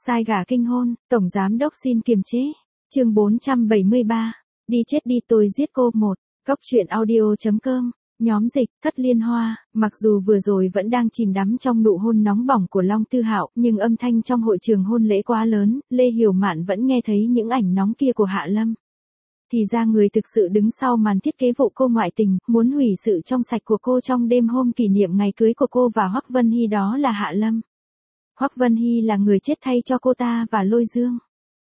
Sai gà kinh hôn, tổng giám đốc xin kiềm chế. Chương 473. Đi chết đi tôi giết cô. Một. Cốc truyện audio.com. Nhóm dịch, Thất Liên Hoa, mặc dù vừa rồi vẫn đang chìm đắm trong nụ hôn nóng bỏng của Long Tư Hạo, nhưng âm thanh trong hội trường hôn lễ quá lớn, Lê Hiểu Mạn vẫn nghe thấy những ảnh nóng kia của Hạ Lâm. Thì ra người thực sự đứng sau màn thiết kế vụ cô ngoại tình, muốn hủy sự trong sạch của cô trong đêm hôm kỷ niệm ngày cưới của cô và Hoắc Vân Hy, đó là Hạ Lâm. Hoắc Vân Hy là người chết thay cho cô ta và Lôi Dương.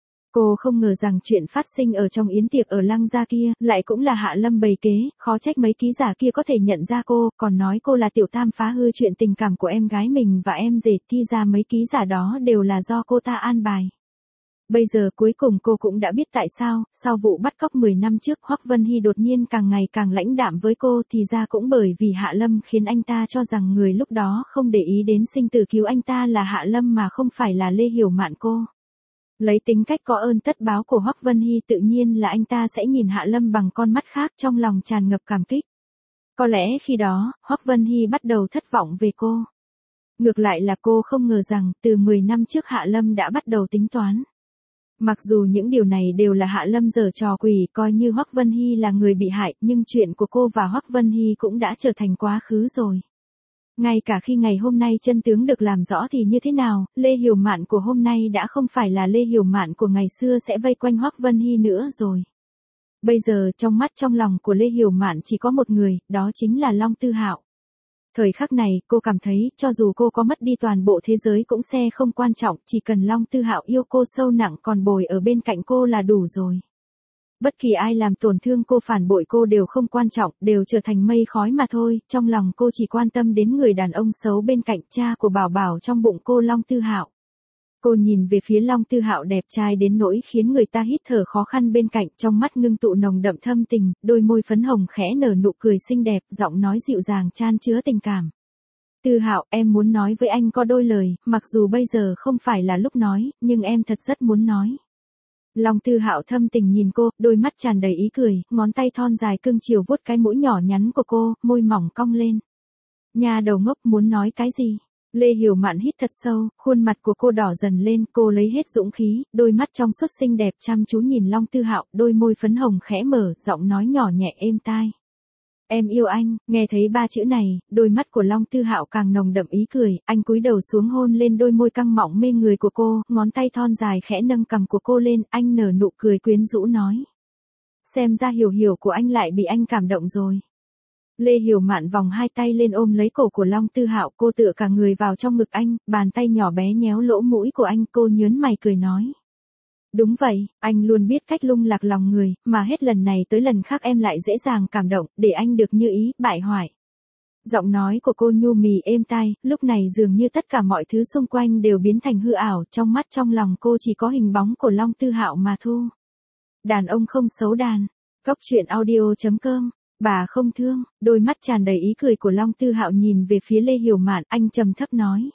Cô không ngờ rằng chuyện phát sinh ở trong yến tiệc ở Lăng gia kia, lại cũng là Hạ Lâm bày kế, khó trách mấy ký giả kia có thể nhận ra cô, còn nói cô là tiểu tam phá hư chuyện tình cảm của em gái mình và em rể, thì ra mấy ký giả đó đều là do cô ta an bài. Bây giờ cuối cùng cô cũng đã biết tại sao, sau vụ bắt cóc 10 năm trước Hoắc Vân Hy đột nhiên càng ngày càng lãnh đạm với cô, thì ra cũng bởi vì Hạ Lâm khiến anh ta cho rằng người lúc đó không để ý đến sinh tử cứu anh ta là Hạ Lâm mà không phải là Lê Hiểu Mạn cô. Lấy tính cách có ơn tất báo của Hoắc Vân Hy, tự nhiên là anh ta sẽ nhìn Hạ Lâm bằng con mắt khác, trong lòng tràn ngập cảm kích. Có lẽ khi đó, Hoắc Vân Hy bắt đầu thất vọng về cô. Ngược lại là cô không ngờ rằng, từ 10 năm trước Hạ Lâm đã bắt đầu tính toán. Mặc dù những điều này đều là Hạ Lâm giở trò quỷ, coi như Hoắc Vân Hy là người bị hại, nhưng chuyện của cô và Hoắc Vân Hy cũng đã trở thành quá khứ rồi. Ngay cả khi ngày hôm nay chân tướng được làm rõ thì như thế nào, Lê Hiểu Mạn của hôm nay đã không phải là Lê Hiểu Mạn của ngày xưa sẽ vây quanh Hoắc Vân Hy nữa rồi. Bây giờ trong mắt trong lòng của Lê Hiểu Mạn chỉ có một người, đó chính là Long Tư Hạo. Thời khắc này, cô cảm thấy, cho dù cô có mất đi toàn bộ thế giới cũng sẽ không quan trọng, chỉ cần Long Tư Hạo yêu cô sâu nặng còn bồi ở bên cạnh cô là đủ rồi. Bất kỳ ai làm tổn thương cô, phản bội cô đều không quan trọng, đều trở thành mây khói mà thôi, trong lòng cô chỉ quan tâm đến người đàn ông xấu bên cạnh, cha của Bảo Bảo trong bụng cô, Long Tư Hạo. Cô nhìn về phía Long Tư Hạo đẹp trai đến nỗi khiến người ta hít thở khó khăn bên cạnh, trong mắt ngưng tụ nồng đậm thâm tình, đôi môi phấn hồng khẽ nở nụ cười xinh đẹp, giọng nói dịu dàng chan chứa tình cảm. Tư Hạo, em muốn nói với anh có đôi lời, mặc dù bây giờ không phải là lúc nói, nhưng em thật rất muốn nói. Long Tư Hạo thâm tình nhìn cô, đôi mắt tràn đầy ý cười, ngón tay thon dài cưng chiều vuốt cái mũi nhỏ nhắn của cô, môi mỏng cong lên. Nhà đầu ngốc, muốn nói cái gì? Lê Hiểu Mạn hít thật sâu, khuôn mặt của cô đỏ dần lên, cô lấy hết dũng khí, đôi mắt trong suốt xinh đẹp chăm chú nhìn Long Tư Hạo, đôi môi phấn hồng khẽ mở, giọng nói nhỏ nhẹ êm tai. Em yêu anh. Nghe thấy ba chữ này, đôi mắt của Long Tư Hạo càng nồng đậm ý cười, anh cúi đầu xuống hôn lên đôi môi căng mọng mê người của cô, ngón tay thon dài khẽ nâng cằm của cô lên, anh nở nụ cười quyến rũ nói. Xem ra Hiểu Hiểu của anh lại bị anh cảm động rồi. Lê Hiểu Mạn vòng hai tay lên ôm lấy cổ của Long Tư Hạo, cô tựa cả người vào trong ngực anh, bàn tay nhỏ bé nhéo lỗ mũi của anh, cô nhớn mày cười nói. Đúng vậy, anh luôn biết cách lung lạc lòng người, mà hết lần này tới lần khác em lại dễ dàng cảm động, để anh được như ý, bại hoại. Giọng nói của cô nhu mì êm tai, lúc này dường như tất cả mọi thứ xung quanh đều biến thành hư ảo, trong mắt trong lòng cô chỉ có hình bóng của Long Tư Hạo mà thu. Đàn ông không xấu đàn. Cốc truyện audio.com. Bà không thương. Đôi mắt tràn đầy ý cười của Long Tư Hạo nhìn về phía Lê Hiểu Mạn, anh trầm thấp nói.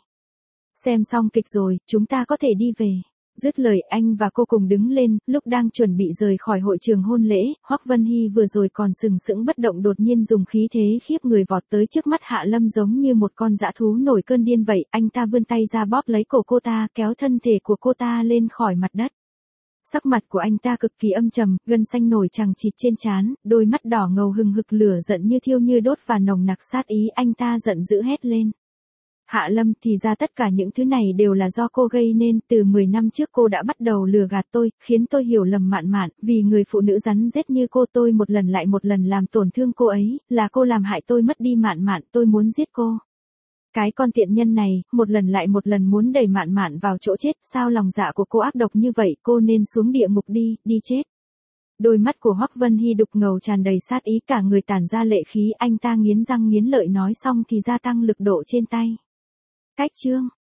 Xem xong kịch rồi, chúng ta có thể đi về. Dứt lời, anh và cô cùng đứng lên, lúc đang chuẩn bị rời khỏi hội trường hôn lễ, Hoắc Vân Hy vừa rồi còn sừng sững bất động đột nhiên dùng khí thế khiếp người vọt tới trước mắt Hạ Lâm giống như một con dã thú nổi cơn điên vậy, anh ta vươn tay ra bóp lấy cổ cô ta, kéo thân thể của cô ta lên khỏi mặt đất. Sắc mặt của anh ta cực kỳ âm trầm, gân xanh nổi chằng chịt trên trán, đôi mắt đỏ ngầu hừng hực lửa giận như thiêu như đốt và nồng nặc sát ý, anh ta giận dữ hét lên. Hạ Lâm, thì ra tất cả những thứ này đều là do cô gây nên, từ 10 năm trước cô đã bắt đầu lừa gạt tôi, khiến tôi hiểu lầm Mạn Mạn, vì người phụ nữ rắn rết như cô, tôi một lần lại một lần làm tổn thương cô ấy, là cô làm hại tôi mất đi Mạn Mạn, tôi muốn giết cô. Cái con tiện nhân này, một lần lại một lần muốn đẩy Mạn Mạn vào chỗ chết, sao lòng dạ của cô ác độc như vậy, cô nên xuống địa ngục đi, đi chết. Đôi mắt của Hoắc Vân Hy đục ngầu tràn đầy sát ý, cả người tản ra lệ khí, anh ta nghiến răng nghiến lợi nói xong thì gia tăng lực độ trên tay. Cách chương.